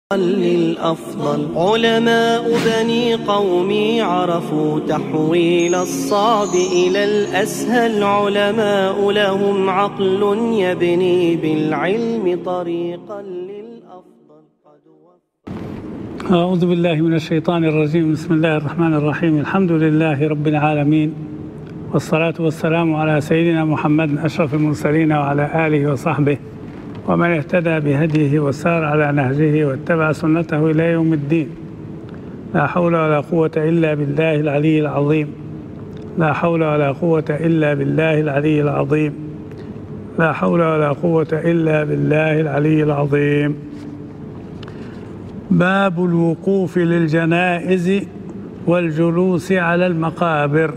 للأفضل. علماء بني قومي عرفوا تحويل الصعب إلى الأسهل. علماء لهم عقل يبني بالعلم طريقا للأفضل. أعوذ بالله من الشيطان الرجيم. بسم الله الرحمن الرحيم. الحمد لله رب العالمين، والصلاة والسلام على سيدنا محمد أشرف المرسلين وعلى آله وصحبه ومن اهتدى بهديه وسار على نهجه واتبع سنته إلى يوم الدين. لا حول ولا قوة إلا بالله العلي العظيم. لا حول ولا قوة إلا بالله العلي العظيم. لا حول ولا قوة إلا بالله العلي العظيم. باب الوقوف للجنائز والجلوس على المقابر.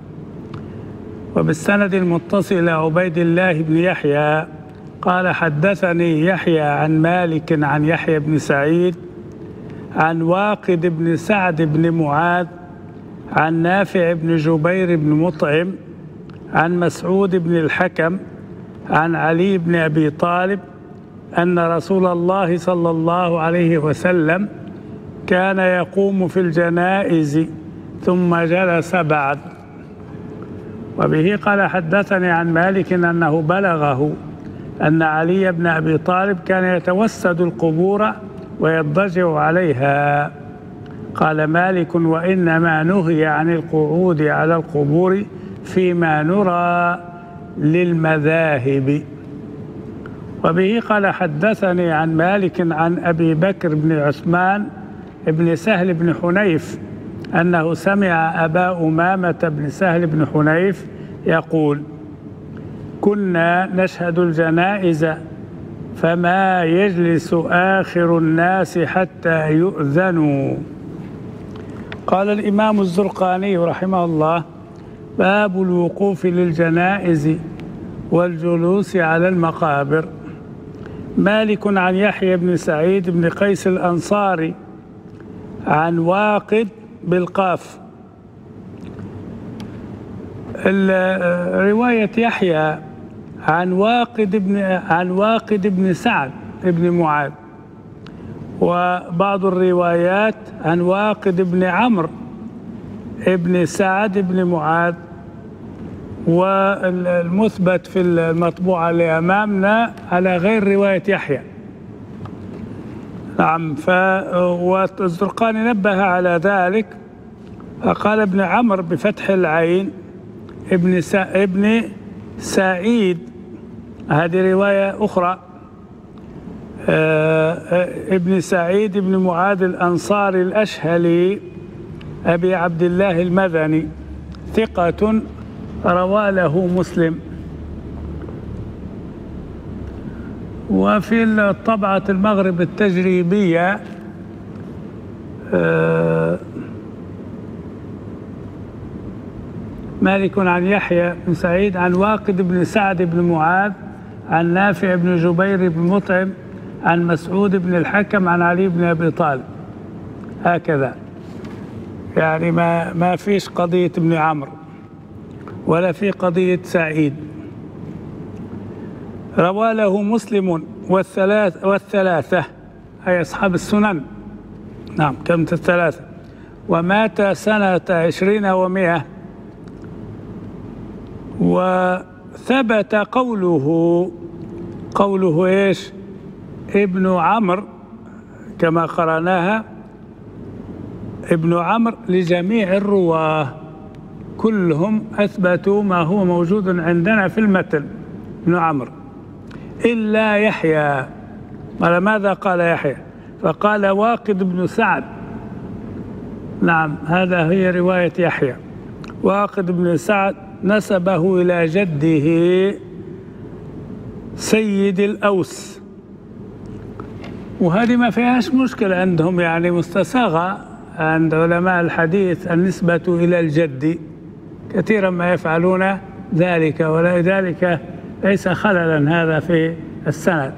وبالسند المتصل عبيد الله بن يحيى قال: حدثني يحيى عن مالك عن يحيى بن سعيد عن واقد بن سعد بن معاذ عن نافع بن جبير بن مطعم عن مسعود بن الحكم عن علي بن أبي طالب أن رسول الله صلى الله عليه وسلم كان يقوم في الجنائز ثم جلس بعد. وبه قال: حدثني عن مالك أنه بلغه أن علي بن أبي طالب كان يتوسد القبور ويضجع عليها. قال مالك: وإنما نهي عن القعود على القبور فيما نرى للمذاهب. وبه قال: حدثني عن مالك عن أبي بكر بن عثمان بن سهل بن حنيف أنه سمع أبا أمامة بن سهل بن حنيف يقول: كنا نشهد الجنائز فما يجلس آخر الناس حتى يؤذنوا. قال الإمام الزرقاني رحمه الله: باب الوقوف للجنائز والجلوس على المقابر. مالك عن يحيى بن سعيد بن قيس الأنصاري عن واقد بالقاف. رواية يحيى عن واقد بن سعد بن معاذ، وبعض الروايات عن واقد بن عمرو بن سعد بن معاذ، والمثبت في المطبوعة اللي أمامنا على غير رواية يحيى. نعم. والزرقاني نبه على ذلك فقال: ابن عمرو بفتح العين ابن سعيد، هذه رواية أخرى. ابن سعيد بن معاذ الأنصاري الأشهلي أبي عبد الله المدني، ثقة روى له مسلم. وفي طبعة المغرب التجريبية مالك عن يحيى بن سعيد عن واقد بن سعد بن معاذ عن نافع بن جبير بن مطعم عن مسعود بن الحكم عن علي بن أبي طالب، هكذا. يعني ما فيش قضية ابن عمرو ولا في قضية سعيد. روى له مسلم والثلاثة أي أصحاب السنن. نعم، كم الثلاثة. ومات سنة 20 و100. وثبت قوله إيش؟ ابن عمرو كما قرأناها، ابن عمرو لجميع الرواه كلهم أثبتوا ما هو موجود عندنا في المتن، ابن عمرو إلا يحيى. قال: ماذا قال يحيى؟ فقال: واقد بن سعد. نعم، هذا هي رواية يحيى. واقد بن سعد نسبه إلى جده سيد الأوس، وهذه ما فيهاش مشكلة عندهم، يعني مستساغة عند علماء الحديث النسبة إلى الجد، كثيرا ما يفعلون ذلك، ولذلك ليس خللا هذا في السند.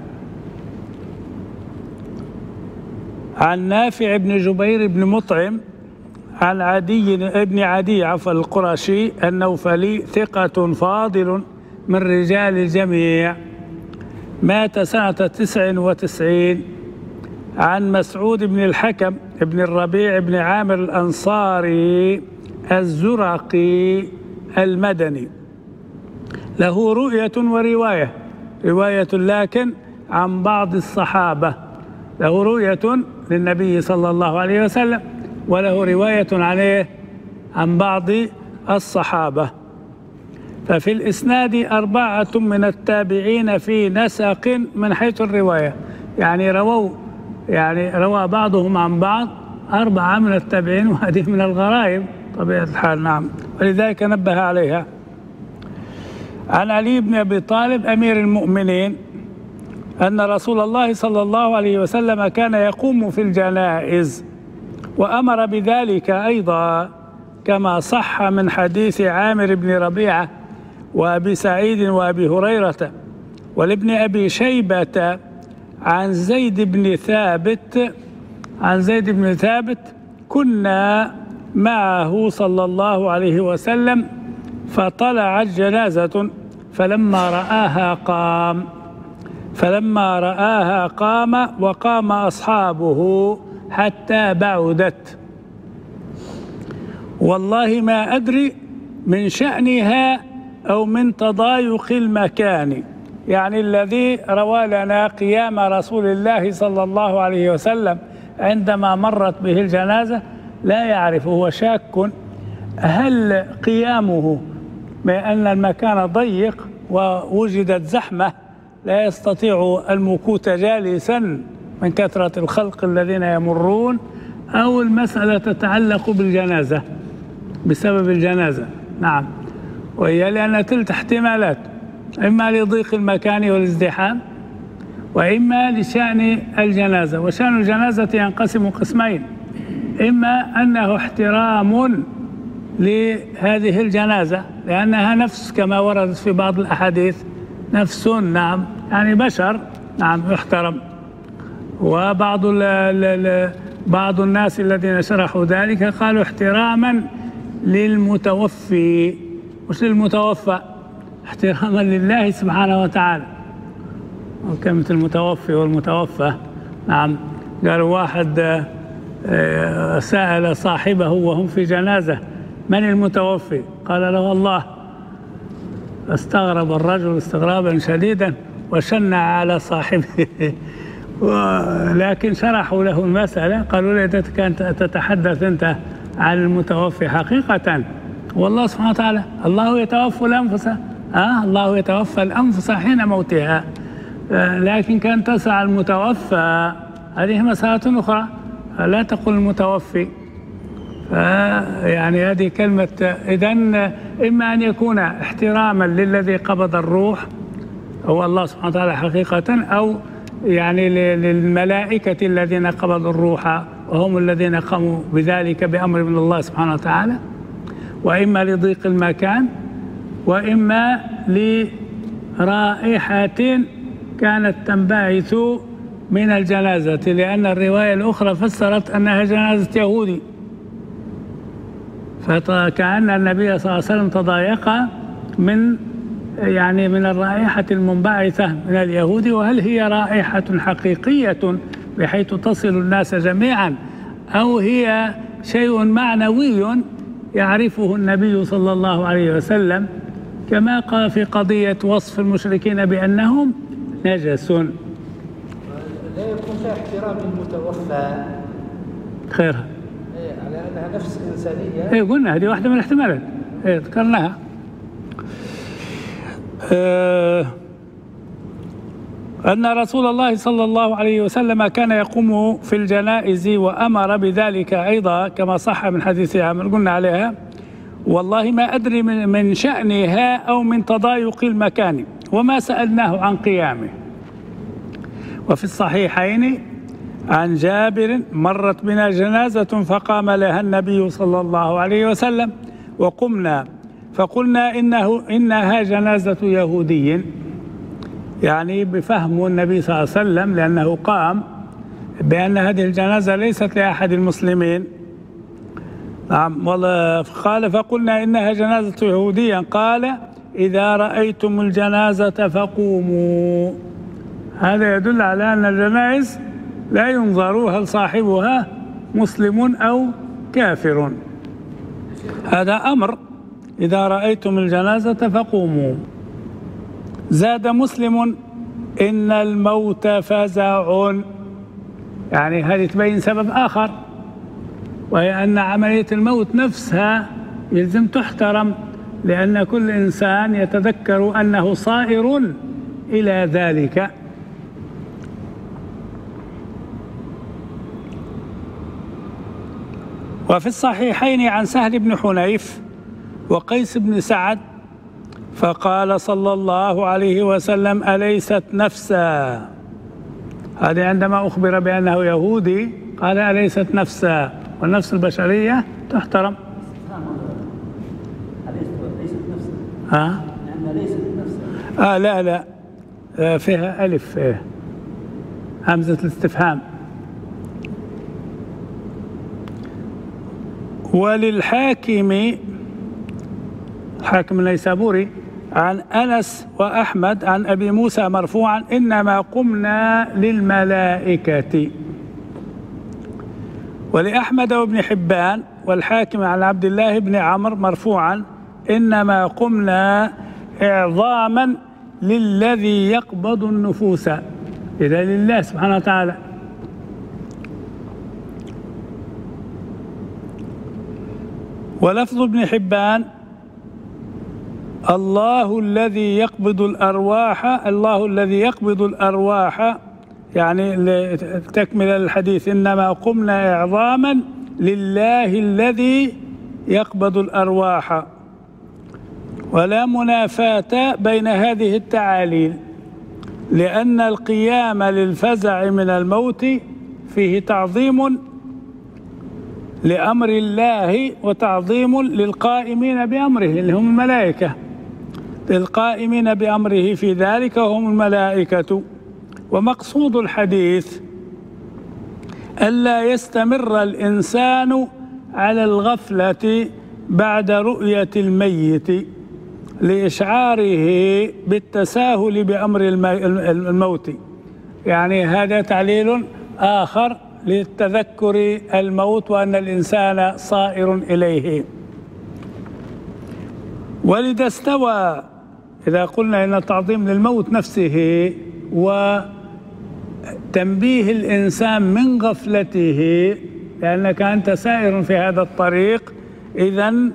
عن نافع بن جبير بن مطعم عن عدي القرشي النوفلي، ثقة فاضل من رجال الجميع، مات سنة 99 عن مسعود بن الحكم بن الربيع بن عامر الأنصاري الزرقي المدني، له رؤية ورواية، رواية لكن عن بعض الصحابة، له رؤية للنبي صلى الله عليه وسلم وله رواية عليه عن بعض الصحابة. ففي الإسناد 4 من التابعين في نسق من حيث الرواية، يعني روى بعضهم عن بعض 4 من التابعين، وهذه من الغرائب طبيعة الحال. نعم، ولذلك نبه عليها. عن علي بن أبي طالب أمير المؤمنين أن رسول الله صلى الله عليه وسلم كان يقوم في الجنائز وأمر بذلك أيضا، كما صح من حديث عامر بن ربيعة وأبي سعيد وأبي هريرة ولابن أبي شيبة عن زيد بن ثابت كنا معه صلى الله عليه وسلم فطلعت جنازة فلما رآها قام وقام أصحابه حتى بعدت، والله ما أدري من شأنها أو من تضايق المكان، يعني الذي روى لنا قيام رسول الله صلى الله عليه وسلم عندما مرت به الجنازة لا يعرف، هو شاك هل قيامه بأن المكان ضيق ووجدت زحمة لا يستطيع المكوث جالسا من كثرة الخلق الذين يمرون، أو المسألة تتعلق بالجنازة بسبب الجنازة. نعم، وهي لأن تلك احتمالات، إما لضيق المكان والازدحام وإما لشأن الجنازة. وشأن الجنازة ينقسم قسمين، إما أنه احترام لهذه الجنازة لأنها نفس كما وردت في بعض الأحاديث، نفس، نعم، يعني بشر، نعم، يحترم. وبعض بعض الناس الذين شرحوا ذلك قالوا احتراما للمتوفي، مش للمتوفى، احتراما لله سبحانه وتعالى. وكلمة المتوفي والمتوفى، نعم، قالوا واحد سأل صاحبه وهم في جنازة من المتوفي؟ قال له الله. استغرب الرجل استغرابا شديدا وشنع على صاحبه لكن شرحوا له المسألة، قالوا له إذا كنت تتحدث أنت عن المتوفي حقيقة والله سبحانه وتعالى الله يتوفى الأنفس، الله يتوفى الأنفس حين موتها، لكن كان تسعى المتوفى هذه مسألة أخرى، لا تقل المتوفي. يعني هذه كلمة، إذن إما أن يكون احتراما للذي قبض الروح هو الله سبحانه وتعالى حقيقة، أو يعني للملائكة الذين قبضوا الروح وهم الذين قاموا بذلك بأمر من الله سبحانه وتعالى، وإما لضيق المكان، وإما لرائحة كانت تنبعث من الجنازة، لأن الرواية الأخرى فسرت أنها جنازة يهودي، فكأن النبي صلى الله عليه وسلم تضايق من الرائحة المنبعثة من اليهود، وهل هي رائحة حقيقية بحيث تصل الناس جميعا، أو هي شيء معنوي يعرفه النبي صلى الله عليه وسلم، كما قال في قضية وصف المشركين بأنهم نجس. لا يكون فيها احترام للمتوفى خيرها، على أنها نفس إنسانية. قلنا هذه واحدة من الاحتمالات، ذكرناها. أن رسول الله صلى الله عليه وسلم كان يقوم في الجنائز وأمر بذلك أيضا، كما صح من حديث عامر قلنا عليها، والله ما أدري من شأنها أو من تضايق المكان، وما سألناه عن قيامه. وفي الصحيحين عن جابر مرت بنا جنازة فقام لها النبي صلى الله عليه وسلم وقمنا فقلنا إنها جنازة يهودي، يعني بفهم النبي صلى الله عليه وسلم لأنه قام بأن هذه الجنازة ليست لأحد المسلمين. نعم، قال فقلنا إنها جنازة يهودي، قال إذا رأيتم الجنازة فقوموا. هذا يدل على أن الجنائز لا ينظر هل صاحبها مسلم أو كافر. هذا أمر: إذا رأيتم الجنازة فقوموا. زاد مسلم: إن الموت فزع. يعني هذه تبين سبب آخر، وهي أن عملية الموت نفسها يلزم تحترم، لأن كل إنسان يتذكر أنه صائر إلى ذلك. وفي الصحيحين عن سهل بن حنيف وقيس بن سعد فقال صلى الله عليه وسلم: أليست نفسا؟ هذه عندما أخبر بأنه يهودي قال: أليست نفسا؟ والنفس البشرية تحترم. ليست نفسا. لأن ليست نفسا. لا فيها ألف، همزة الاستفهام. وللحاكم، الحاكم النيسابوري، عن أنس وأحمد عن أبي موسى مرفوعا: إنما قمنا للملائكة. ولأحمد وابن حبان والحاكم عن عبد الله بن عمرو مرفوعا: إنما قمنا إعظاما للذي يقبض النفوس، إذا لله سبحانه وتعالى. ولفظ ابن حبان: الله الذي يقبض الأرواح، الله الذي يقبض الأرواح، يعني تكمل الحديث: إنما قمنا إعظاما لله الذي يقبض الأرواح. ولا منافاة بين هذه التعاليل، لأن القيام للفزع من الموت فيه تعظيم لأمر الله وتعظيم للقائمين بأمره اللي هم الملائكة، للقائمين بأمره في ذلك هم الملائكة. ومقصود الحديث ألا يستمر الإنسان على الغفلة بعد رؤية الميت لإشعاره بالتساهل بأمر الموت. يعني هذا تعليل آخر للتذكر الموت وأن الإنسان صائر إليه. ولذا استوى، إذا قلنا إن التعظيم للموت نفسه وتنبيه الإنسان من غفلته، لأنك أنت سائر في هذا الطريق، إذن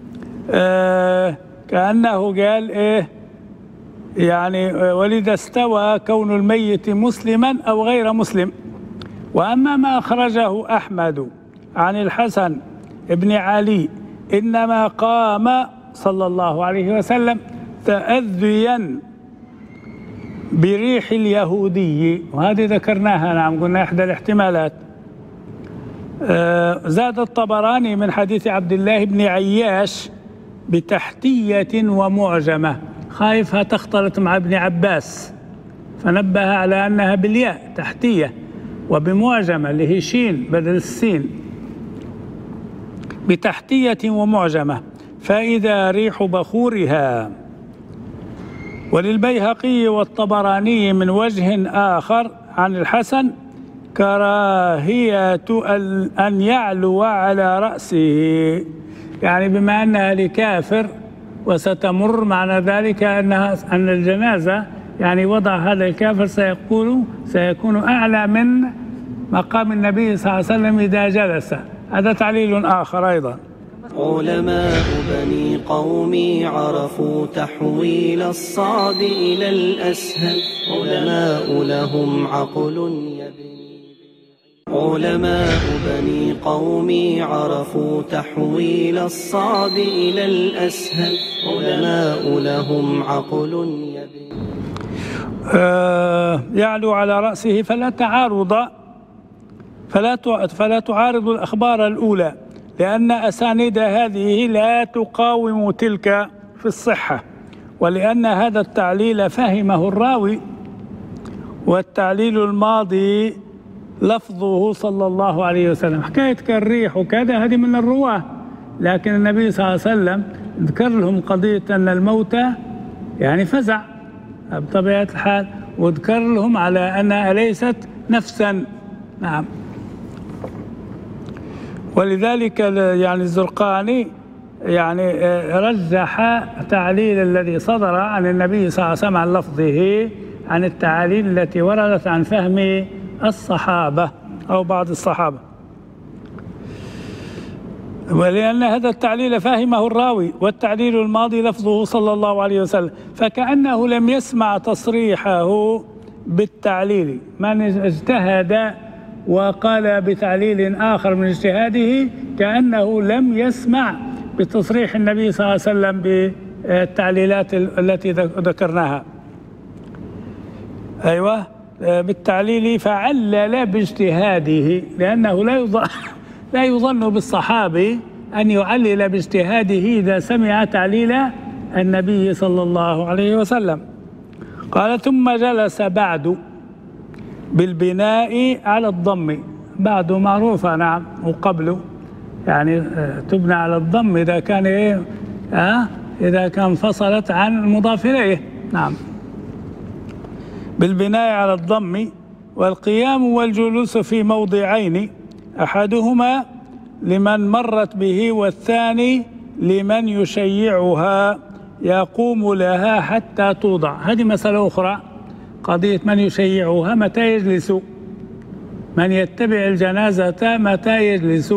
كأنه قال إيه يعني: ولذا استوى كون الميت مسلما أو غير مسلم. وأما ما أخرجه أحمد عن الحسن بن علي: إنما قام صلى الله عليه وسلم تأذيا بريح اليهودي، وهذه ذكرناها، نعم قلنا إحدى الاحتمالات. زاد الطبراني من حديث عبد الله بن عياش بتحتية ومعجمة، خايفها تختلط مع ابن عباس فنبه على أنها بالياء تحتية، وبمعجمة اللي هي شين بدل السين، بتحتية ومعجمة: فإذا ريح بخورها. وللبيهقي والطبراني من وجه آخر عن الحسن: كراهية أن يعلو على رأسه، يعني بما أنها لكافر وستمر، معنى ذلك أن الجنازة يعني وضع هذا الكافر سيكون أعلى من مقام النبي صلى الله عليه وسلم إذا جلس. هذا تعليل آخر أيضا. علماء بني قومي عرفوا تحويل الصعب إلى الأسهل، علماء لهم عقل يبني. علماء بني قومي عرفوا تحويل الصعب إلى الأسهل، علماء لهم عقل يبني. يعلو على رأسه فلا تعارض الأخبار الأولى، لأن أسانيد هذه لا تقاوم تلك في الصحة، ولأن هذا التعليل فهمه الراوي، والتعليل الماضي لفظه صلى الله عليه وسلم. حكاية كالريح وكذا هذه من الرواة، لكن النبي صلى الله عليه وسلم ذكر لهم قضية أن الموت يعني فزع بطبيعة الحال، وذكر لهم على أنها ليست نفسا، نعم. ولذلك يعني الزرقاني يعني رجح تعليل الذي صدر عن النبي صلى الله عليه وسلم عن لفظه عن التعاليل التي وردت عن فهم الصحابة أو بعض الصحابة، ولأن هذا التعليل فهمه الراوي، والتعليل الماضي لفظه صلى الله عليه وسلم، فكأنه لم يسمع تصريحه بالتعليل. من اجتهد وقال بتعليل آخر من اجتهاده كأنه لم يسمع بتصريح النبي صلى الله عليه وسلم بالتعليلات التي ذكرناها. أيوة، بالتعليل فعلل باجتهاده، لأنه لا يظن بالصحابي أن يعلل باجتهاده إذا سمع تعليل النبي صلى الله عليه وسلم. قال ثم جلس بعد بالبناء على الضم. بعد معروفة نعم، وقبله يعني تبنى على الضم إذا كان إذا كان فصلت عن المضاف إليه. نعم، بالبناء على الضم. والقيام والجلوس في موضعين، أحدهما لمن مرت به والثاني لمن يشيعها يقوم لها حتى توضع. هذه مسألة أخرى، قضية من يشيعها متى يجلس، من يتبع الجنازة متى يجلس.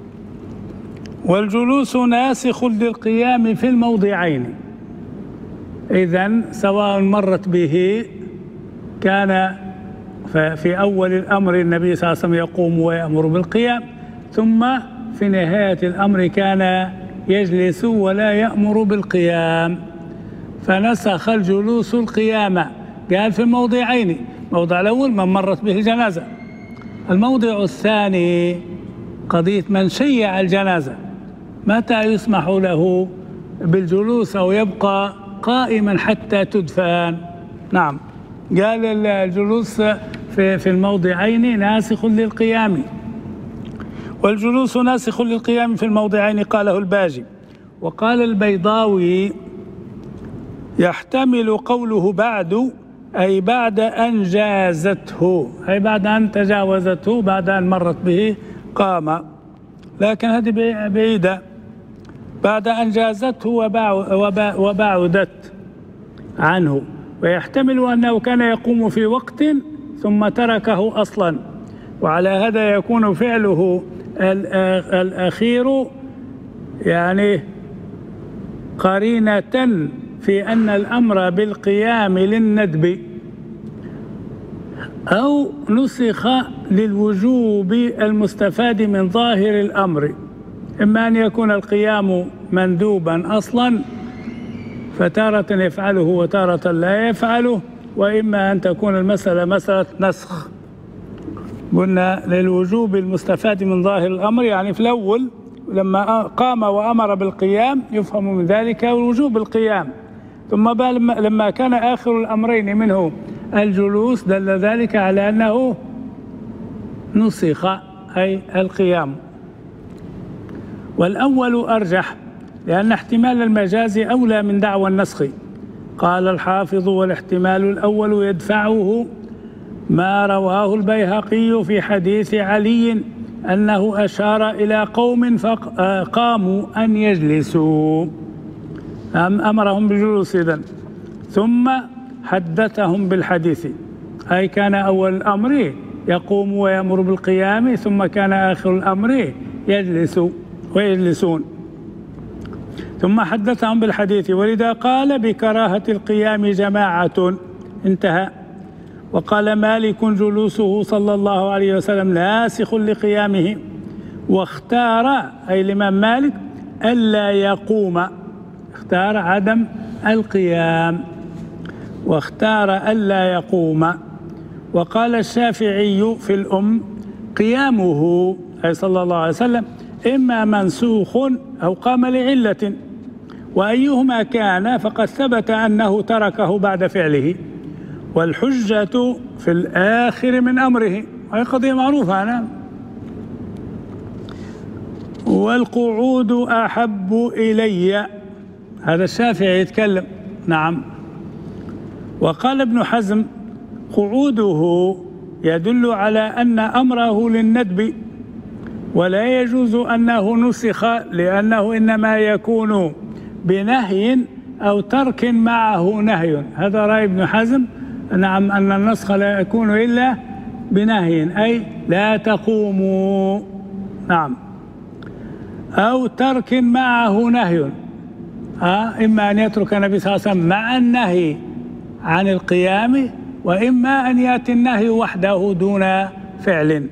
والجلوس ناسخ للقيام في الموضعين، إذن سواء مرت به كان في أول الأمر النبي صلى الله عليه وسلم يقوم ويأمر بالقيام، ثم في نهاية الأمر كان يجلس ولا يأمر بالقيام، فنسخ الجلوس القيامة. قال في الموضعين، الموضع الأول من مرت به الجنازة، الموضع الثاني قضية من شيع الجنازة متى يسمح له بالجلوس أو يبقى قائما حتى تدفن. نعم، قال الجلوس في الموضعين ناسخ للقيام، والجلوس ناسخ للقيام في الموضعين، قاله الباجي. وقال البيضاوي يحتمل قوله بعد أي بعد أن جازته، أي بعد أن تجاوزته، بعد أن مرت به قام، لكن هذه بعيدة، بعد أن جازته وبعدت عنه. ويحتمل أنه كان يقوم في وقت ثم تركه أصلا، وعلى هذا يكون فعله الأخير يعني قرينة في أن الأمر بالقيام للندب، أو نسخ للوجوب المستفاد من ظاهر الأمر، إما أن يكون القيام مندوبا أصلا فتارة يفعله وتارة لا يفعله، وإما أن تكون المسألة مسألة نسخ. قلنا للوجوب المستفاد من ظاهر الأمر، يعني في الأول لما قام وأمر بالقيام يفهم من ذلك وجوب القيام، ثم لما كان آخر الأمرين منه الجلوس دل ذلك على أنه نسخ أي القيام. والأول أرجح لأن احتمال المجاز أولى من دعوى النسخ. قال الحافظ والاحتمال الأول يدفعه ما رواه البيهقي في حديث علي أنه أشار إلى قوم فقاموا أن يجلسوا، أمرهم بالجلوس إذن، ثم حدثهم بالحديث، أي كان أول الأمر يقوم ويأمر بالقيام، ثم كان آخر الأمر يجلس ويجلسون، ثم حدثهم بالحديث. ولذا قال بكراهة القيام جماعة، انتهى. وقال مالك جلوسه صلى الله عليه وسلم ناسخ لقيامه، واختار أي الإمام مالك ألا يقوم، اختار عدم القيام واختار ألا يقوم. وقال الشافعي في الأم قيامه أي صلى الله عليه وسلم إما منسوخ أو قام لعلة، وأيهما كان فقد ثبت أنه تركه بعد فعله، والحجة في الآخر من أمره، هذه قضية معروفة. أنا والقعود أحب إلي، هذا الشافعي يتكلم. نعم. وقال ابن حزم قعوده يدل على أن أمره للندب، ولا يجوز أنه نسخ، لأنه إنما يكون بنهي أو ترك معه نهي. هذا رأي ابن حزم، نعم، أن النسخ لا يكون إلا بنهي، أي لا تقوموا، نعم، أو ترك معه نهي، إما أن يترك النبي صلى الله عليه وسلم مع النهي عن القيام، وإما أن يأتي النهي وحده دون فعل.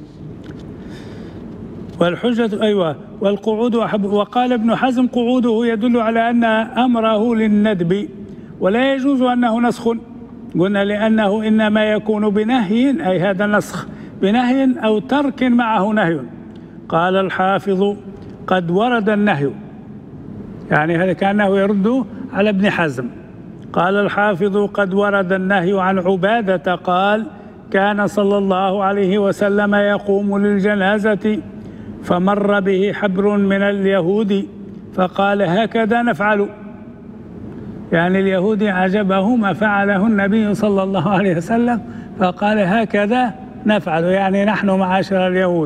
والحجة أيوة والقعود وقال ابن حزم قعوده يدل على أن أمره للندب، ولا يجوز أنه نسخ، قلنا لأنه إنما يكون بنهي، أي هذا نسخ بنهي أو ترك معه نهي. قال الحافظ قد ورد النهي، يعني هذا كأنه يرد على ابن حزم. قال الحافظ قد ورد النهي عن عبادة قال كان صلى الله عليه وسلم يقوم للجنازة فمر به حبر من اليهود فقال هكذا نفعل، يعني اليهود عجبه ما فعله النبي صلى الله عليه وسلم فقال هكذا نفعل، يعني نحن معاشر اليهود.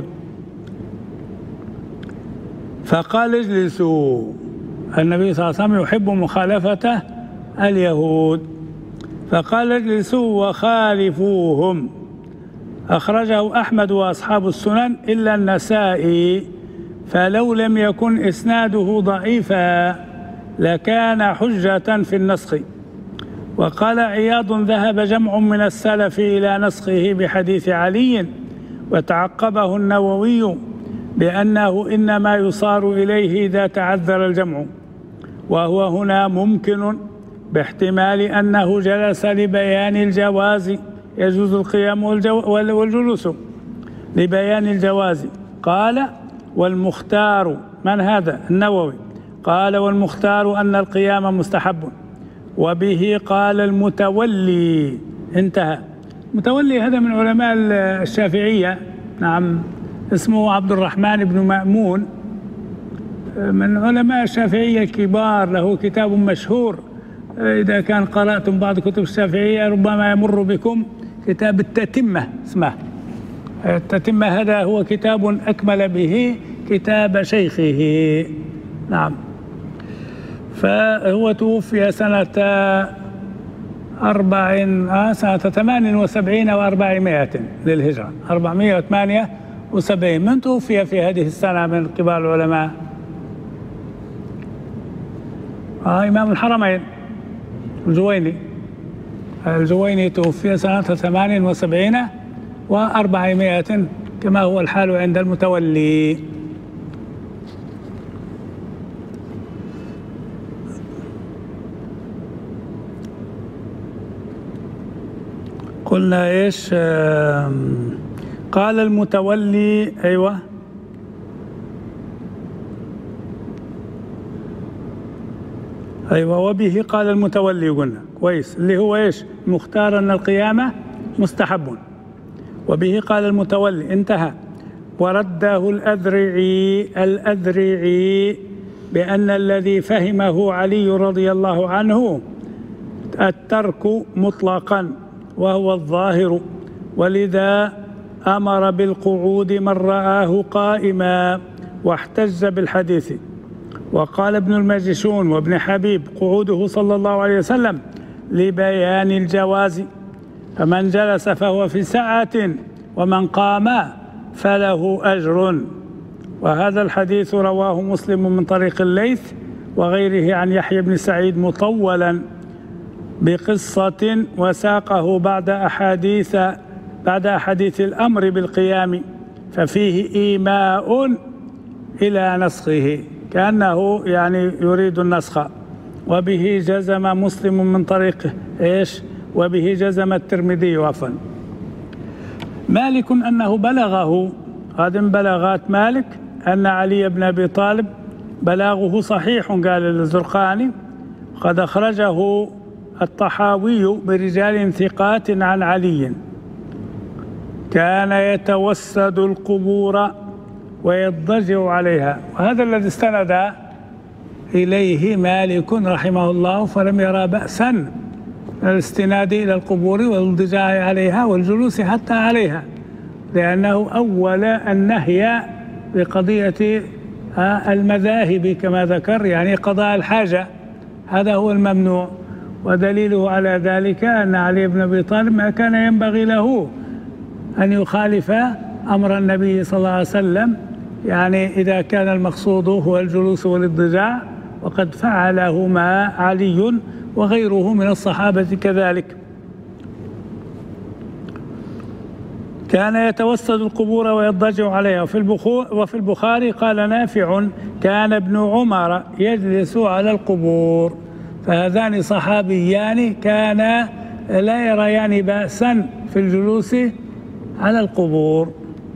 فقال اجلسوا، النبي صلى الله عليه وسلم يحب مخالفة اليهود، فقال اجلسوا وخالفوهم. أخرجه أحمد وأصحاب السنن إلا النسائي، فلو لم يكن إسناده ضعيفا لكان حجة في النسخ. وقال عياض ذهب جمع من السلف إلى نسخه بحديث علي، وتعقبه النووي بأنه إنما يصار إليه إذا تعذر الجمع، وهو هنا ممكن باحتمال أنه جلس لبيان الجواز، يجوز القيام والجلوس لبيان الجواز. قال والمختار، من هذا؟ النووي. قال والمختار أن القيام مستحب، وبه قال المتولي. انتهى. المتولي هذا من علماء الشافعية، نعم، اسمه عبد الرحمن بن مأمون، من علماء الشافعية الكبار، له كتاب مشهور، إذا كان قرأتم بعض كتب الشافعية ربما يمر بكم كتاب التتمة، اسمه التتمة. هذا هو كتاب أكمل به كتاب شيخه، نعم. فهو توفي سنة 78 و400 للهجرة، 478. من توفي في هذه السنة من كبار العلماء؟ إمام الحرمين الجويني توفي سنة 78 و400 كما هو الحال عند المتولي. قلنا إيش؟ قال المتولي، أيوة، وبه قال المتولي، قلنا كويس، اللي هو إيش؟ مختار أن القيامة مستحب، وبه قال المتولي، انتهى. ورده الأذرعي بأن الذي فهمه علي رضي الله عنه الترك مطلقا وهو الظاهر، ولذا أمر بالقعود من رآه قائما واحتج بالحديث. وقال ابن الماجشون وابن حبيب قعوده صلى الله عليه وسلم لبيان الجواز، فمن جلس فهو في سعة ومن قام فله أجر. وهذا الحديث رواه مسلم من طريق الليث وغيره عن يحيى بن سعيد مطولا بقصة، وساقه بعد أحاديث الأمر بالقيام، ففيه إيماء إلى نسخه، كأنه يعني يريد النسخ. وبه جزم مسلم من طريقه إيش؟ وبه جزم الترمذي عفوا. مالك أنه بلغه، هذه من بلاغات مالك، أن علي بن أبي طالب بلاغه صحيح، قال الزرقاني، قد أخرجه الطحاوي برجال ثقات عن علي، كان يتوسد القبور ويضجع عليها. وهذا الذي استند إليه مالك رحمه الله، فلم يرى بأسا الاستناد إلى القبور والاضطجاع عليها والجلوس حتى عليها، لأنه أول النهي بقضية المذاهب كما ذكر، يعني قضاء الحاجة، هذا هو الممنوع. ودليله على ذلك أن علي بن أبي طالب ما كان ينبغي له أن يخالف أمر النبي صلى الله عليه وسلم، يعني إذا كان المقصود هو الجلوس والاضطجاع، وقد فعلهما علي وغيره من الصحابة كذلك. كان يتوسد القبور ويضطجع عليها. وفي البخاري قال نافع: كان ابن عمر يجلس على القبور. فهذان صحابيان كان لا يريان بأسا في الجلوس على القبور.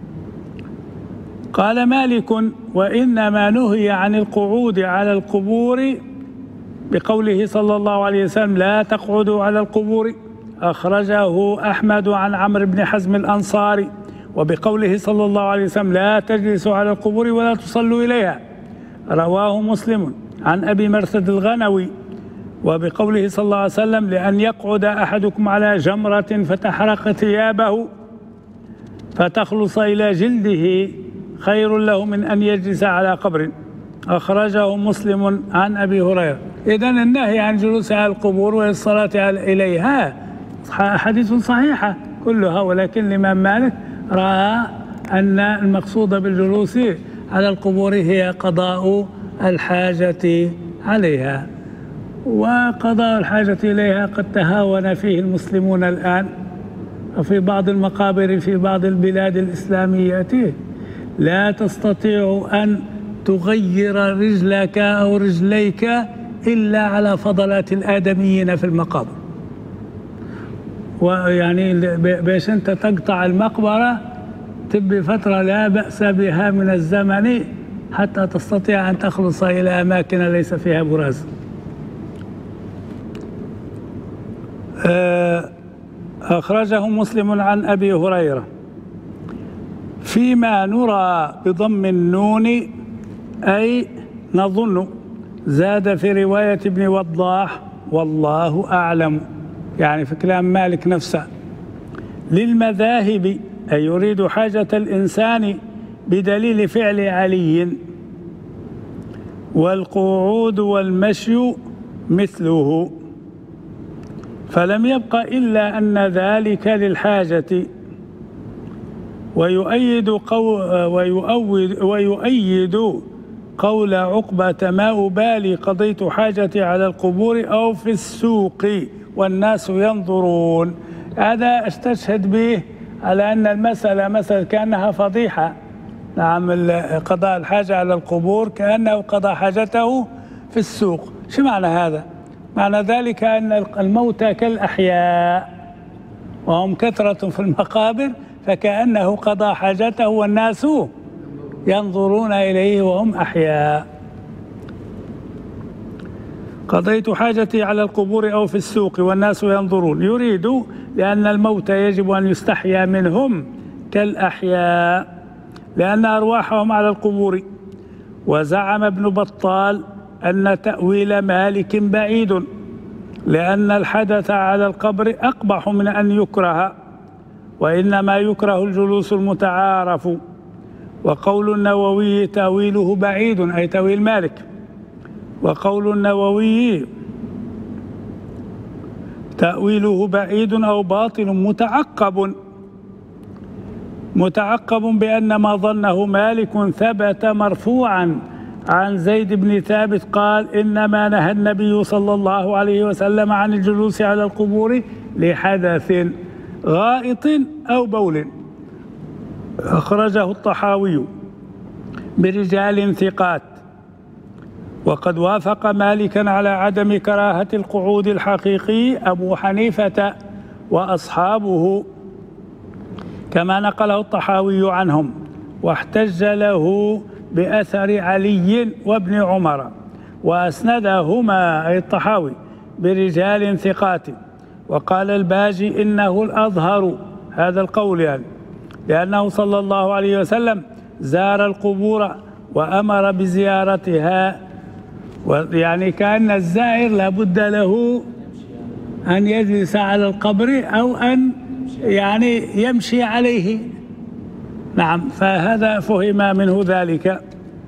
قال مالك: وإنما نهي عن القعود على القبور بقوله صلى الله عليه وسلم: لا تقعدوا على القبور. أخرجه أحمد عن عمرو بن حزم الأنصاري. وبقوله صلى الله عليه وسلم: لا تجلسوا على القبور ولا تصلوا إليها. رواه مسلم عن أبي مرثد الغنوي. وبقوله صلى الله عليه وسلم: لأن يقعد أحدكم على جمرة فتحرق ثيابه فتخلص إلى جلده خير له من أن يجلس على قبر. أخرجه مسلم عن أبي هريرة. إذن النهي عن جلوس على القبور والصلاة إليها حديث صحيحة كلها، ولكن الإمام مالك رأى أن المقصود بالجلوس على القبور هي قضاء الحاجة عليها. وقضاء الحاجة إليها قد تهاون فيه المسلمون الآن، وفي بعض المقابر في بعض البلاد الإسلامية لا تستطيع أن تغير رجلك أو رجليك إلا على فضلات الآدميين في المقابر. ويعني باش أنت تقطع المقبرة تبي فترة لا بأس بها من الزمن حتى تستطيع أن تخلص إلى أماكن ليس فيها براز. أخرجه مسلم عن أبي هريرة. فيما نرى بضم النون أي نظن. زاد في رواية ابن وضاح: والله أعلم، يعني في كلام مالك نفسه. للمذاهب أي يريد حاجة الإنسان بدليل فعل علي. والقعود والمشي مثله، فلم يبق إلا أن ذلك للحاجة. ويؤيد قول عقبة: ما أبالي قضيت حاجتي على القبور أو في السوق والناس ينظرون. هذا استشهد به على أن المسألة كأنها فضيحة. نعم، قضاء الحاجة على القبور كأنه قضى حاجته في السوق. شو معنى هذا؟ معنى ذلك أن الموتى كالأحياء وهم كثرة في المقابر، فكأنه قضى حاجته والناس ينظرون إليه وهم أحياء. قضيت حاجتي على القبور أو في السوق والناس ينظرون، يريد لأن الموتى يجب أن يستحيا منهم كالأحياء لأن أرواحهم على القبور. وزعم ابن بطال أن تأويل مالك بعيد، لأن الحدث على القبر أقبح من أن يكره، وإنما يكره الجلوس المتعارف. وقول النووي تأويله بعيد، أي تأويل مالك. وقول النووي تأويله بعيد أو باطل متعقب بأن ما ظنه مالك ثبت مرفوعا عن زيد بن ثابت قال: إنما نهى النبي صلى الله عليه وسلم عن الجلوس على القبور لحدث غائط أو بول. أخرجه الطحاوي برجال ثقات. وقد وافق مالكا على عدم كراهة القعود الحقيقي أبو حنيفة وأصحابه كما نقله الطحاوي عنهم، واحتج له بأثر علي وابن عمر، وأسندهما أي الطحاوي برجال ثقات. وقال الباجي: إنه الأظهر، هذا القول يعني، لأنه صلى الله عليه وسلم زار القبور وأمر بزيارتها، يعني كأن الزائر لابد له أن يجلس على القبر أو أن يعني يمشي عليه. نعم، فهذا فهم منه ذلك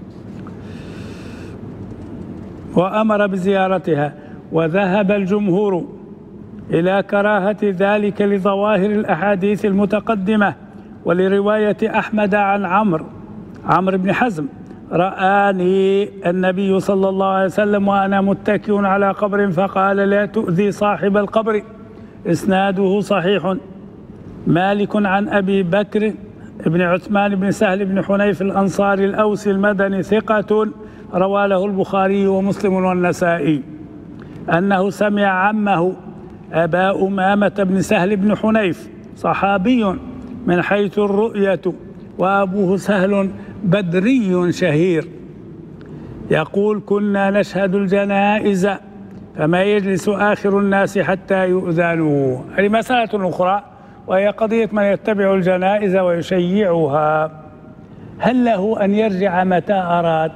وأمر بزيارتها. وذهب الجمهور إلى كراهة ذلك لظواهر الأحاديث المتقدمة، ولرواية أحمد عن عمرو بن حزم: رآني النبي صلى الله عليه وسلم وأنا متكئ على قبر فقال: لا تؤذي صاحب القبر. إسناده صحيح. مالك عن أبي بكر بن عثمان بن سهل بن حنيف الأنصاري الأوسي المدني ثقة، روى له البخاري ومسلم والنسائي، أنه سمع عمه أبا أمامة بن سهل بن حنيف صحابي من حيث الرؤية، وأبوه سهل بدري شهير، يقول: كنا نشهد الجنائز فما يجلس آخر الناس حتى يؤذنوا. هذه مسألة أخرى، وهي قضية من يتبع الجنائز ويشيعها. هل له أن يرجع متى أراد،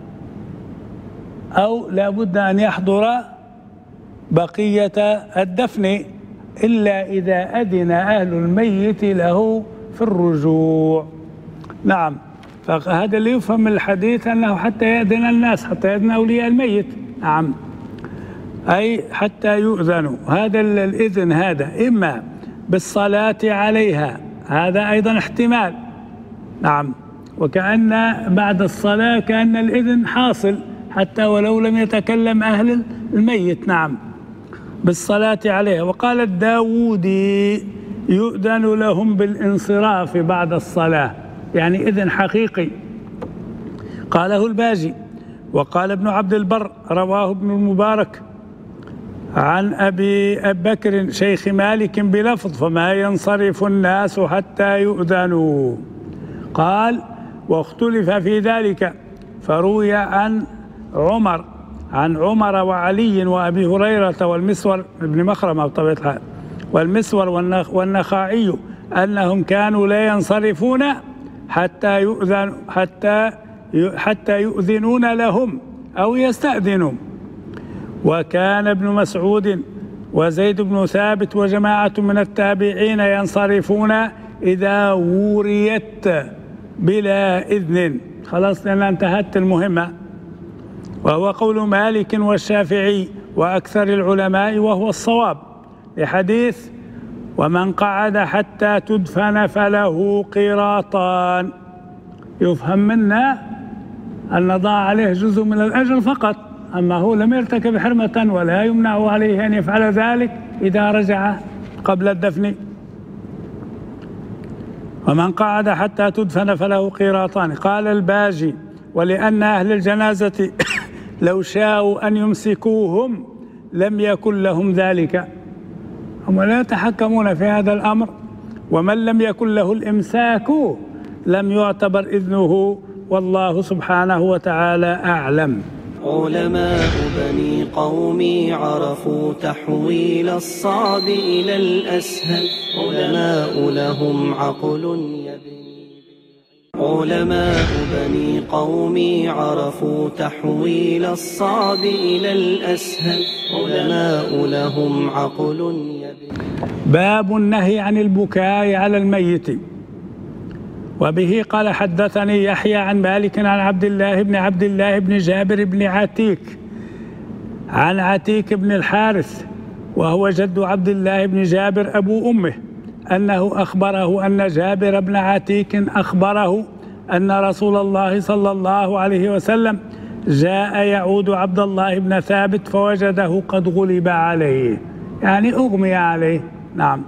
أو لا بد أن يحضر بقية الدفن إلا إذا أذن أهل الميت له في الرجوع؟ نعم، فهذا اللي يفهم من الحديث أنه حتى يأذن الناس، حتى يأذن أولياء الميت. نعم، أي حتى يؤذنوا. هذا الإذن هذا إما بالصلاة عليها، هذا أيضا احتمال. نعم، وكأن بعد الصلاة كأن الإذن حاصل حتى ولو لم يتكلم أهل الميت. نعم، بالصلاة عليها. وقال الداودي: يؤذن لهم بالانصراف بعد الصلاة، يعني إذن حقيقي. قاله الباجي. وقال ابن عبد البر: رواه ابن المبارك عن أبي بكر شيخ مالك بلفظ: فما ينصرف الناس حتى يؤذنوا. قال: واختلف في ذلك، فروي عن عمر وعلي وأبي هريرة والمسور بن مخرمة بطبيعة الحال والمسور والنخعي أنهم كانوا لا ينصرفون حتى يؤذنون لهم أو يستأذنوا. وكان ابن مسعود وزيد بن ثابت وجماعة من التابعين ينصرفون إذا وريت بلا إذن، خلاص لأن انتهت المهمة. وهو قول مالك والشافعي وأكثر العلماء، وهو الصواب، لحديث: ومن قعد حتى تدفن فله قيراطان. يفهم منا أن نضع عليه جزء من الأجر فقط، أما هو لم يرتكب حرمة ولا يمنع عليه أن يفعل ذلك إذا رجع قبل الدفن. ومن قعد حتى تدفن فله قيراطان. قال الباجي: ولأن أهل الجنازة لو شاءوا أن يمسكوهم لم يكن لهم ذلك، هم لا يتحكمون في هذا الأمر، ومن لم يكن له الإمساك لم يعتبر إذنه، والله سبحانه وتعالى أعلم. علماء بني قومي عرفوا تحويل الصعب إلى الأسهل، علماء لهم عقل يبني. علماء بني قومي عرفوا تحويل الصعب إلى الأسهل، علماء لهم عقل يبني. باب النهي عن البكاء على الميت. وبه قال: حدثني يحيى عن مالك عن عبد الله بن جابر بن عتيك عن عتيك بن الحارث، وهو جد عبد الله بن جابر أبو أمه، أنه أخبره أن جابر بن عتيك أخبره أن رسول الله صلى الله عليه وسلم جاء يعود عبد الله بن ثابت فوجده قد غلب عليه، يعني أغمي عليه. نعم،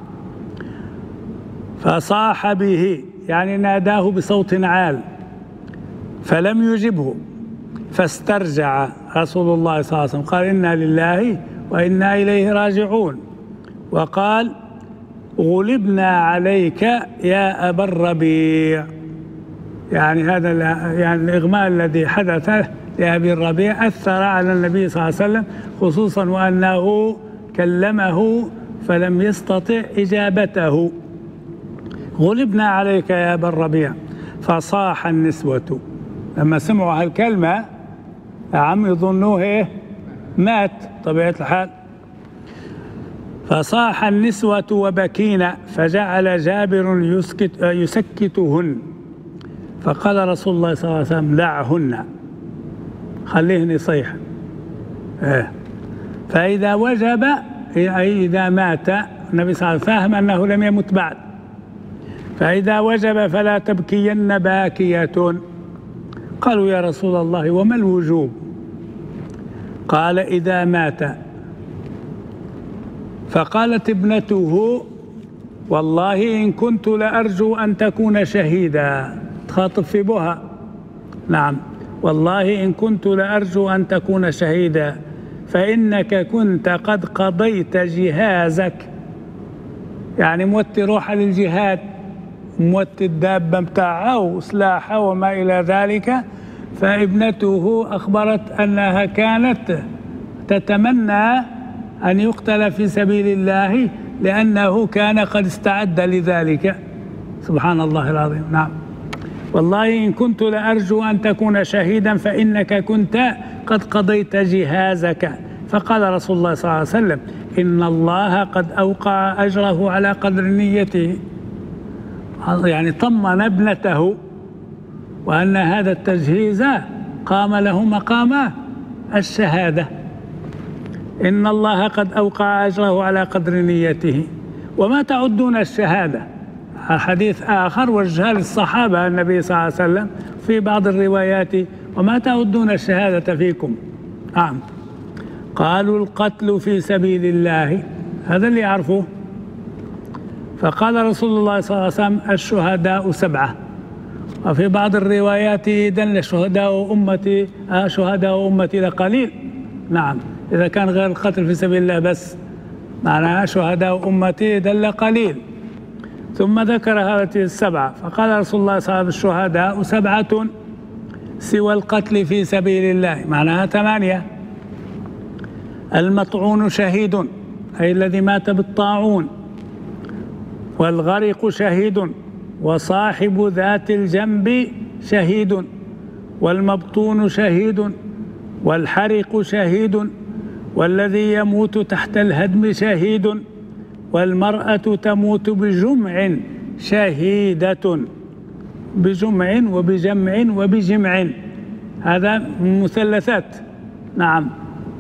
فصاح به، يعني ناداه بصوت عال، فلم يجبه، فاسترجع رسول الله صلى الله عليه وسلم، قال: إنا لله وإنا إليه راجعون، وقال: غلبنا عليك يا أبا الربيع. يعني هذا يعني الإغماء الذي حدث لأبي الربيع أثر على النبي صلى الله عليه وسلم، خصوصا وأنه كلمه فلم يستطع إجابته. غلبنا عليك يا أبا الربيع. فصاح النسوة لما سمعوا هالكلمة، يظنوه مات طبيعة الحال. فصاح النسوة وبكينا فجعل جابر يسكتهن، فقال رسول الله صلى الله عليه وسلم دعهن، خليهن يصيح. فإذا وجب أي إذا مات النبي صلى الله عليه وسلم فهم أنه لم يمت بعد، فإذا وجب فلا تبكين باكية. قالوا يا رسول الله وما الوجوب؟ قال إذا مات. فقالت ابنته والله إن كنت لأرجو أن تكون شهيدا، تخاطب في بها، نعم، والله إن كنت لأرجو أن تكون شهيدا فإنك كنت قد قضيت جهازك، يعني موت روحها للجهاد، موت الدابة متاعها وسلاحها وما إلى ذلك. فابنته أخبرت أنها كانت تتمنى أن يقتل في سبيل الله لأنه كان قد استعد لذلك. سبحان الله العظيم. نعم، والله إن كنت لأرجو أن تكون شهيدا فإنك كنت قد قضيت جهازك. فقال رسول الله صلى الله عليه وسلم إن الله قد أوقع أجره على قدر نيته، يعني طمن ابنته وأن هذا التجهيز قام له مقام الشهادة. إن الله قد أوقع أجره على قدر نيته. وما تعدون الشهادة؟ حديث آخر وجه للصحابة النبي صلى الله عليه وسلم في بعض الروايات وما تعدون الشهادة فيكم؟ نعم. قالوا القتل في سبيل الله، هذا اللي يعرفوه. فقال رسول الله صلى الله عليه وسلم الشهداء 7. وفي بعض الروايات دل شهداء أمتي لقليل. نعم، إذا كان غير القتل في سبيل الله بس معناها شهداء أمتي دل قليل. ثم ذكر هذه 7 فقال رسول الله صلى الله عليه وسلم الشهداء 7 سوى القتل في سبيل الله، معناها 8. المطعون شهيد أي الذي مات بالطاعون، والغرق شهيد، وصاحب ذات الجنب شهيد، والمبطون شهيد، والحرق شهيد، والذي يموت تحت الهدم شهيد، والمرأة تموت بجمع شهيدة، بجمع وبجمع وبجمع، هذا مثلثات. نعم.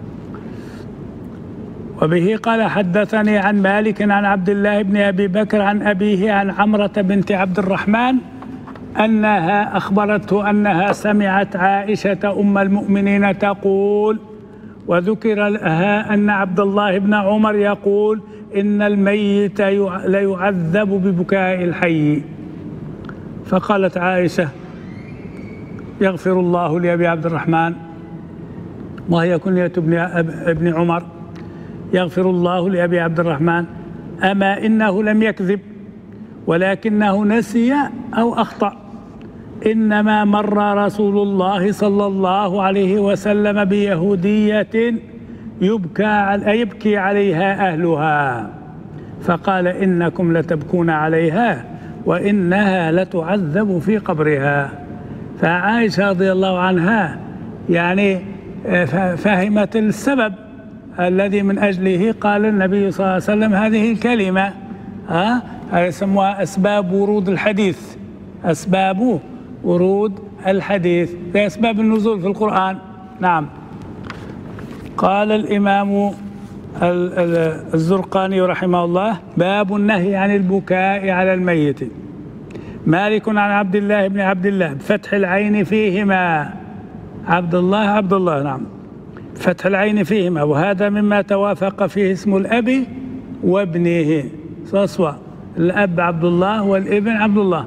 وبه قال حدثني عن مالك عن عبد الله بن أبي بكر عن أبيه عن عمرة بنت عبد الرحمن أنها أخبرته أنها سمعت عائشة أم المؤمنين تقول، وذكر لها أن عبد الله بن عمر يقول إن الميت ليعذب ببكاء الحي. فقالت عائشة يغفر الله لأبي عبد الرحمن، وهي كنية ابن عمر، يغفر الله لأبي عبد الرحمن، أما إنه لم يكذب ولكنه نسي أو أخطأ، إنما مر رسول الله صلى الله عليه وسلم بيهودية يبكي عليها أهلها فقال إنكم لتبكون عليها وإنها لتعذب في قبرها. فعائشة رضي الله عنها يعني فهمت السبب الذي من أجله قال النبي صلى الله عليه وسلم هذه الكلمة، يسموها أسباب ورود الحديث، أسباب ورود الحديث كأسباب النزول في القرآن. نعم. قال الإمام الزرقاني رحمه الله باب النهي عن البكاء على الميت. مالك عن عبد الله بن عبد الله بفتح العين فيهما، عبد الله نعم، فتح العين فيهما، وهذا مما توافق فيه اسم الأب وابنه، صوصوا الأب عبد الله والابن عبد الله.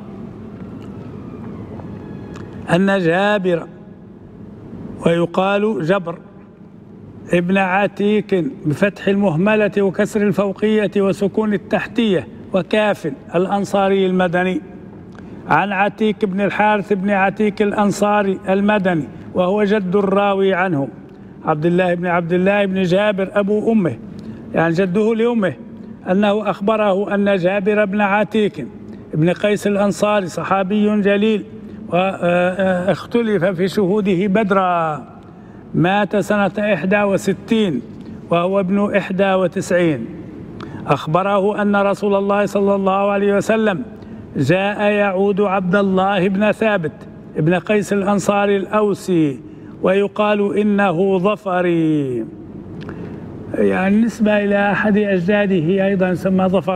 أن جابر ويقال جبر ابن عتيك بفتح المهملة وكسر الفوقية وسكون التحتية وكاف الأنصاري المدني، عن عتيك بن الحارث بن عتيك الأنصاري المدني وهو جد الراوي عنه عبد الله بن جابر أبو أمه، يعني جده لأمه، أنه أخبره أن جابر بن عتيك بن قيس الأنصاري صحابي جليل واختلف في شهوده بدرا، مات سنة 61 وهو ابن 91. أخبره أن رسول الله صلى الله عليه وسلم جاء يعود عبد الله بن ثابت ابن قيس الأنصاري الأوسي ويقال إنه ظفري، يعني نسبة إلى أحد أجداده أيضا يسمى ظفر،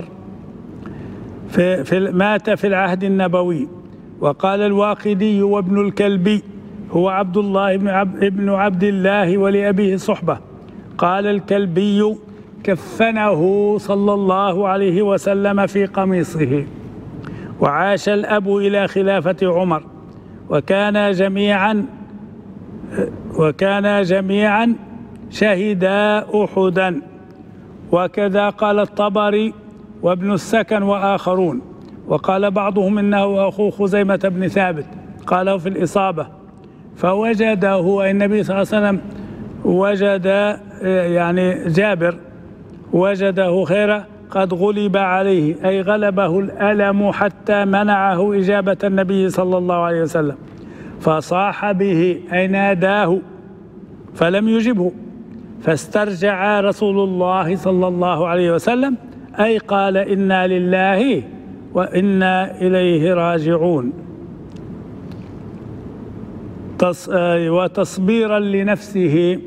مات في العهد النبوي. وقال الواقدي وابن الكلبي هو عبد الله ابن عبد الله ولأبيه صحبة. قال الكلبي كفنه صلى الله عليه وسلم في قميصه. وعاش الأب إلى خلافة عمر، وكان جميعا شهدا أحدا. وكذا قال الطبري وابن السكن وآخرون. وقال بعضهم إنه أخو خزيمة بن ثابت، قاله في الإصابة. فوجده النبي صلى الله عليه وسلم وجد يعني جابر وجده خيرا قد غلب عليه، أي غلبه الألم حتى منعه إجابة النبي صلى الله عليه وسلم، فصاح به أي ناداه فلم يجبه، فاسترجع رسول الله صلى الله عليه وسلم، أي قال إنا لله وإنا إليه راجعون، وتصبيرا لنفسه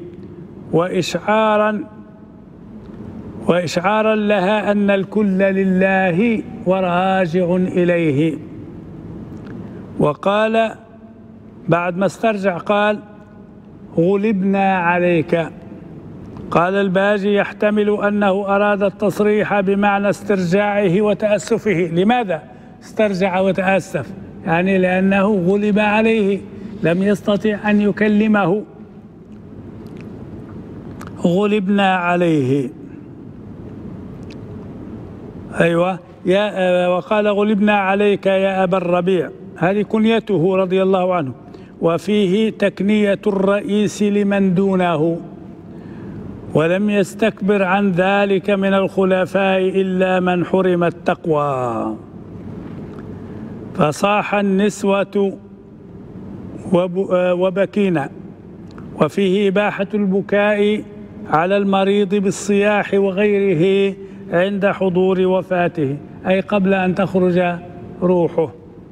وإشعارا لها أن الكل لله وراجع إليه. وقال بعد ما استرجع قال غلبنا عليك. قال الباجي يحتمل أنه أراد التصريح بمعنى استرجاعه وتأسفه. لماذا استرجع وتأسف؟ يعني لأنه غلب عليه، لم يستطع أن يكلمه، غلبنا عليه. أيوة وقال غلبنا عليك يا أبا الربيع، هذه كنيته رضي الله عنه. وفيه تكنية الرئيس لمن دونه، ولم يستكبر عن ذلك من الخلفاء إلا من حرم التقوى. فصاح النسوة وبكينا. وفيه إباحة البكاء على المريض بالصياح وغيره عند حضور وفاته، أي قبل أن تخرج روحه.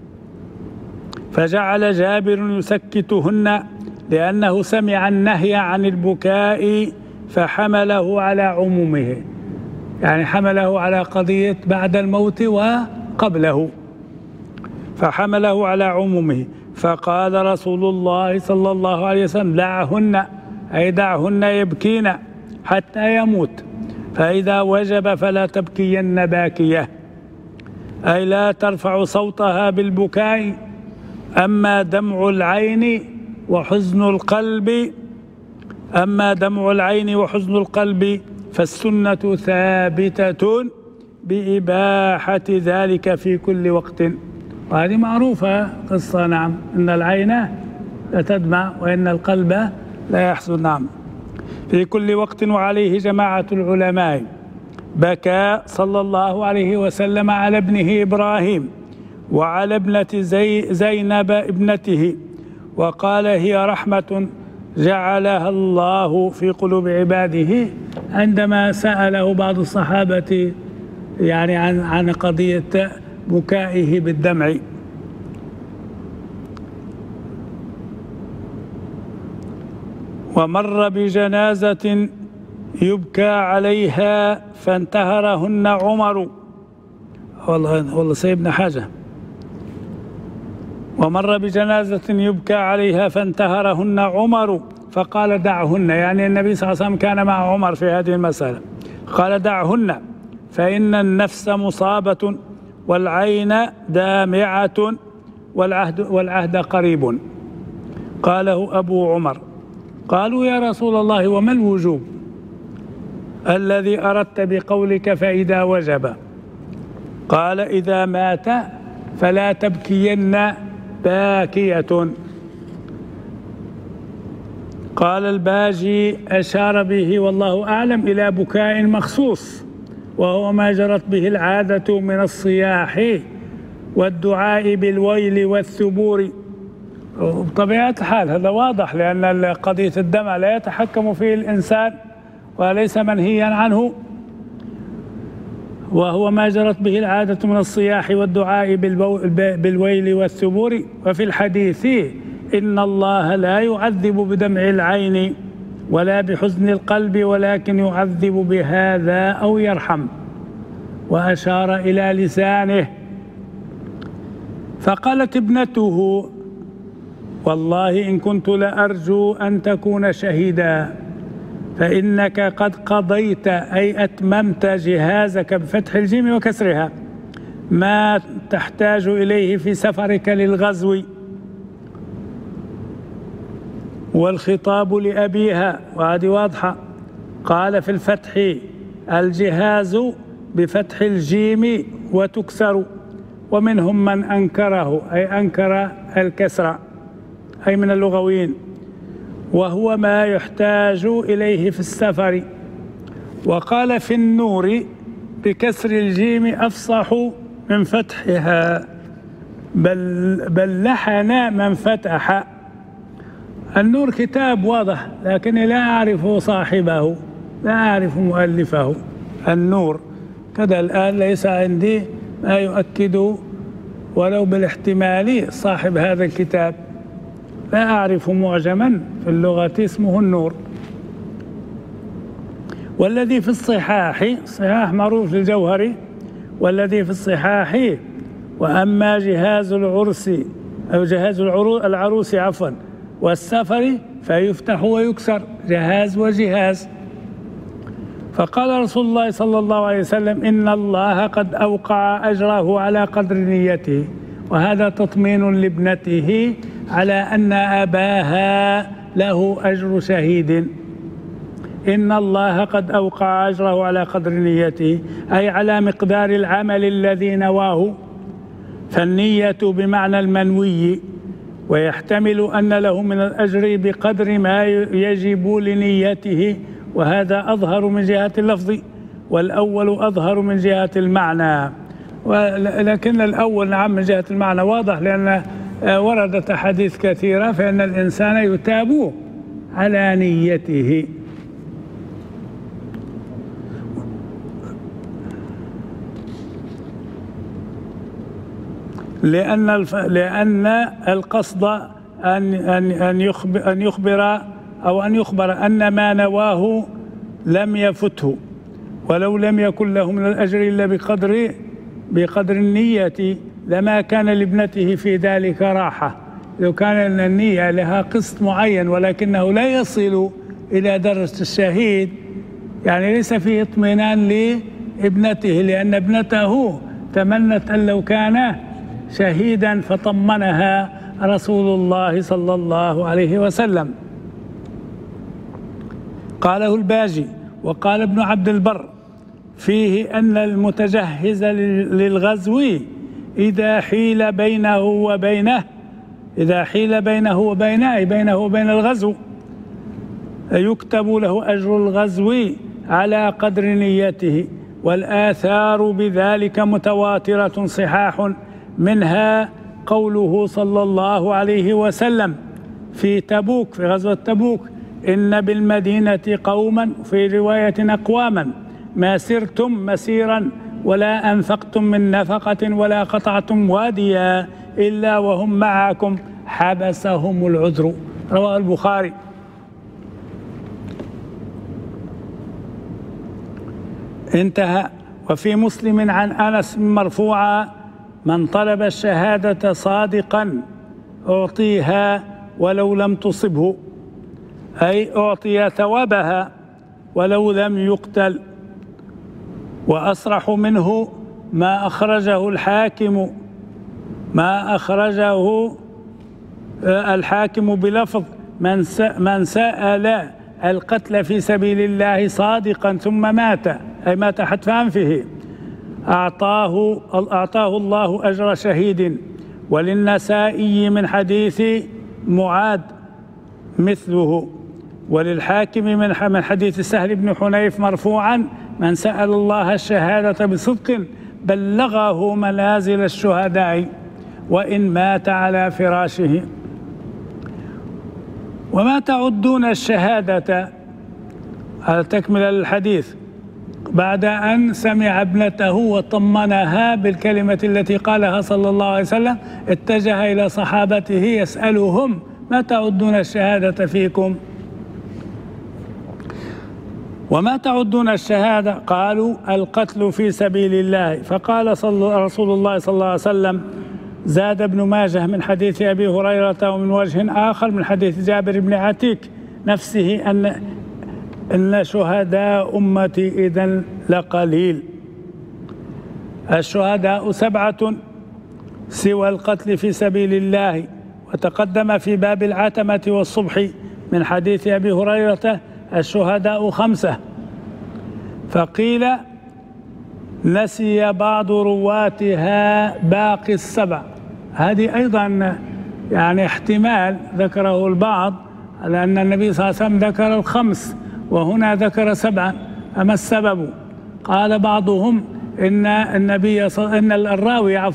فجعل جابر يسكتهن لأنه سمع النهي عن البكاء فحمله على عمومه، يعني حمله على قضية بعد الموت وقبله، فحمله على عمومه. فقال رسول الله صلى الله عليه وسلم دعهن، أي دعهن يبكين حتى يموت، فإذا وجب فلا تبكين باكية، أي لا ترفع صوتها بالبكاء. أما دمع العين وحزن القلب فالسنة ثابتة بإباحة ذلك في كل وقت. وهذه معروفة قصة، نعم، إن العين لا تدمع وإن القلب لا يحزن، نعم، في كل وقت. وعليه جماعة العلماء. بكى صلى الله عليه وسلم على ابنه إبراهيم وعلى ابنة زينب ابنته، وقال هي رحمة جعلها الله في قلوب عباده، عندما سأله بعض الصحابة يعني عن قضية بكائه بالدمع. ومر بجنازة يبكى عليها فانتهرهن عمر، والله سيبنا حاجة. ومر بجنازة يبكى عليها فانتهرهن عمر فقال دعهن، يعني النبي صلى الله عليه وسلم كان مع عمر في هذه المسألة، قال دعهن فإن النفس مصابة والعين دامعة والعهد قريب. قاله أبو عمر. قالوا يا رسول الله وما الوجوب الذي أردت بقولك فإذا وجب؟ قال إذا مات فلا تبكين باكية. قال الباجي أشار به والله أعلم إلى بكاء مخصوص، وهو ما جرت به العادة من الصياح والدعاء بالويل والثبور. بطبيعة الحال هذا واضح، لأن قضية الدمع لا يتحكم فيه الإنسان وليس منهيا عنه، وهو ما جرت به العادة من الصياح والدعاء بالويل والثبور. وفي الحديث إن الله لا يعذب بدمع العين ولا بحزن القلب ولكن يعذب بهذا أو يرحم، وأشار إلى لسانه. فقالت ابنته: والله إن كنت لأرجو أن تكون شهيدا، فإنك قد قضيت أي أتممت جهازك بفتح الجيم وكسرها ما تحتاج إليه في سفرك للغزو. والخطاب لأبيها، وهذه واضحة. قال في الفتح: الجهاز بفتح الجيم وتكسر، ومنهم من أنكره أي أنكر الكسر أي من اللغويين، وهو ما يحتاج إليه في السفر. وقال في النور بكسر الجيم أفصح من فتحها، بل لحن من فتح. النور كتاب واضح، لكني لا أعرف صاحبه، لا أعرف مؤلفه. النور كذا الآن ليس عندي ما يؤكد ولو بالاحتمال صاحب هذا الكتاب، لا أعرف معجما في اللغة اسمه النور. والذي في الصحاح، صحاح معروف للجوهري، والذي في الصحاح: وأما جهاز العرس أو جهاز العروس عفوا والسفر فيفتح ويكسر، جهاز وجهاز. فقال رسول الله صلى الله عليه وسلم: إن الله قد أوقع أجره على قدر نيته، وهذا تطمين لابنته على أن أباها له أجر شهيد. إن الله قد أوقع أجره على قدر نيته أي على مقدار العمل الذي نواه، فالنية بمعنى المنوي، ويحتمل أن له من الأجر بقدر ما يجب لنيته، وهذا أظهر من جهة اللفظ، والأول أظهر من جهة المعنى. ولكن الأول نعم من جهة المعنى واضح، لأن وردت أحاديث كثيرة فإن الإنسان يتاب على نيته. لأن القصد أن يخبر أن ما نواه لم يفته، ولو لم يكن له من الأجر إلا بقدر النية لما كان لابنته في ذلك راحة. لو كان النية لها قسط معين ولكنه لا يصل إلى درجة الشهيد، يعني ليس فيه اطمئنان لابنته، لأن ابنته تمنت أن لو كان شهيدا، فطمنها رسول الله صلى الله عليه وسلم. قاله الباجي. وقال ابن عبد البر فيه أن المتجهز للغزو إذا حيل بينه وبينه أي بينه وبين الغزو يكتب له أجر الغزو على قدر نيته. والآثار بذلك متواترة صحاح، منها قوله صلى الله عليه وسلم في تبوك، في غزوة تبوك: إن بالمدينة قوما، في رواية أقواما، ما سرتم مسيرا ولا أنفقتم من نفقة ولا قطعتم واديا إلا وهم معكم حبسهم العذر. رواه البخاري. انتهى. وفي مسلم عن أنس مرفوعا: من طلب الشهادة صادقا أعطيها ولو لم تصبه، أي أعطي ثوابها ولو لم يقتل. وأصرح منه ما أخرجه الحاكم بلفظ: من سأل القتل في سبيل الله صادقا ثم مات، أي مات حتف أنفه، أعطاه الله أجر شهيد. وللنسائي من حديث معاذ مثله. وللحاكم من حديث سهل بن حنيف مرفوعا: من سأل الله الشهادة بصدق بلغه منازل الشهداء وإن مات على فراشه. وما تعدون الشهادة، على تكمل الحديث: بعد أن سمع ابنته وطمنها بالكلمة التي قالها صلى الله عليه وسلم اتجه إلى صحابته يسألهم: ما تعدون الشهادة فيكم؟ وما تعدون الشهادة؟ قالوا: القتل في سبيل الله. فقال رسول الله صلى الله عليه وسلم: زاد ابن ماجه من حديث أبي هريرة ومن وجه آخر من حديث جابر بن عتيك نفسه أن شهداء أمتي إذن لقليل. الشهداء 7 سوى القتل في سبيل الله. وتقدم في باب العتمة والصبح من حديث أبي هريرة: الشهداء 5. فقيل: نسي بعض رواتها باقي 7. هذه أيضا يعني احتمال ذكره البعض على أن النبي صلى الله عليه وسلم ذكر 5 وهنا ذكر 7. أما السبب؟ قال بعضهم إن الراوي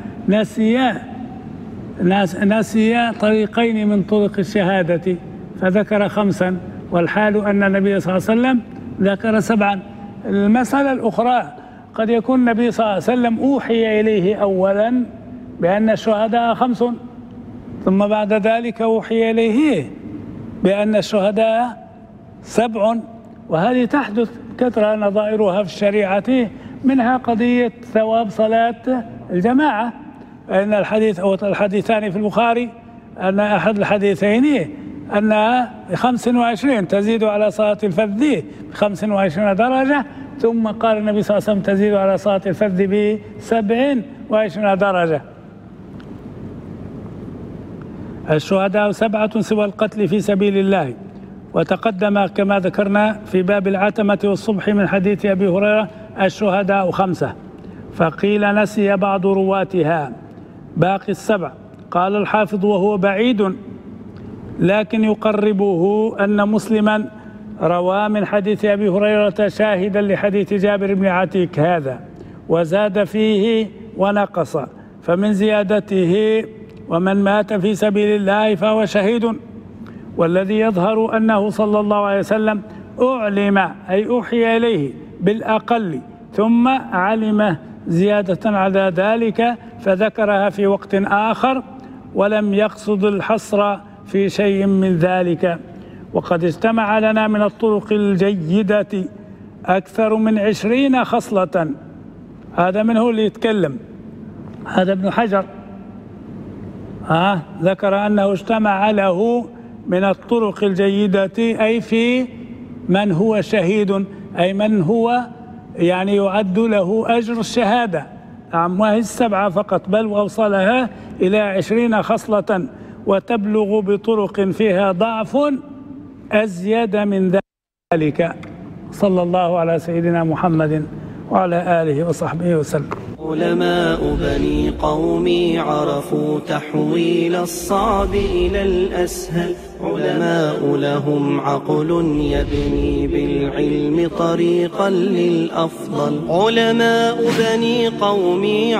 نسي طريقين من طرق الشهادة فذكر 5، والحال أن النبي صلى الله عليه وسلم ذكر 7. المسألة الأخرى: قد يكون النبي صلى الله عليه وسلم أوحي إليه أولا بأن الشهداء 5، ثم بعد ذلك أوحي إليه بأن الشهداء 7. وهذه تحدث كثرة نظائرها في الشريعة، منها قضية ثواب صلاة الجماعة. أن الحديثان في البخاري أن أحد الحديثين أنها 25 تزيد على صلاة الفرد ب25 درجة، ثم قال النبي صلى الله عليه وسلم تزيد على صلاة الفرد ب27 درجة. الشهداء 7 سوى القتل في سبيل الله. وتقدم كما ذكرنا في باب العتمة والصبح من حديث أبي هريرة: الشهداء 5. فقيل: نسي بعض رواتها باقي 7. قال الحافظ: وهو بعيد، لكن يقربه أن مسلما روى من حديث أبي هريرة شاهدا لحديث جابر بن عتيك هذا، وزاد فيه ونقص. فمن زيادته: ومن مات في سبيل الله فهو شهيد. والذي يظهر أنه صلى الله عليه وسلم أعلم أي أوحي إليه بالأقل، ثم علم زيادة على ذلك فذكرها في وقت آخر، ولم يقصد الحصر في شيء من ذلك. وقد اجتمع لنا من الطرق الجيدة أكثر من 20 خصلة. هذا منه اللي يتكلم، هذا ابن حجر ذكر أنه اجتمع له من الطرق الجيدة، أي في من هو شهيد، أي من هو يعني يعد له أجر الشهادة. ما هي 7 فقط، بل وأوصلها إلى 20 خصلة، وتبلغ بطرق فيها ضعف أزيد من ذلك. صلى الله على سيدنا محمد وعلى آله وصحبه وسلم. علماء بني قومي عرفوا تحويل الصعب إلى الأسهل. علماء لهم عقل يبني بالعلم طريقا للأفضل. علماء بني قومي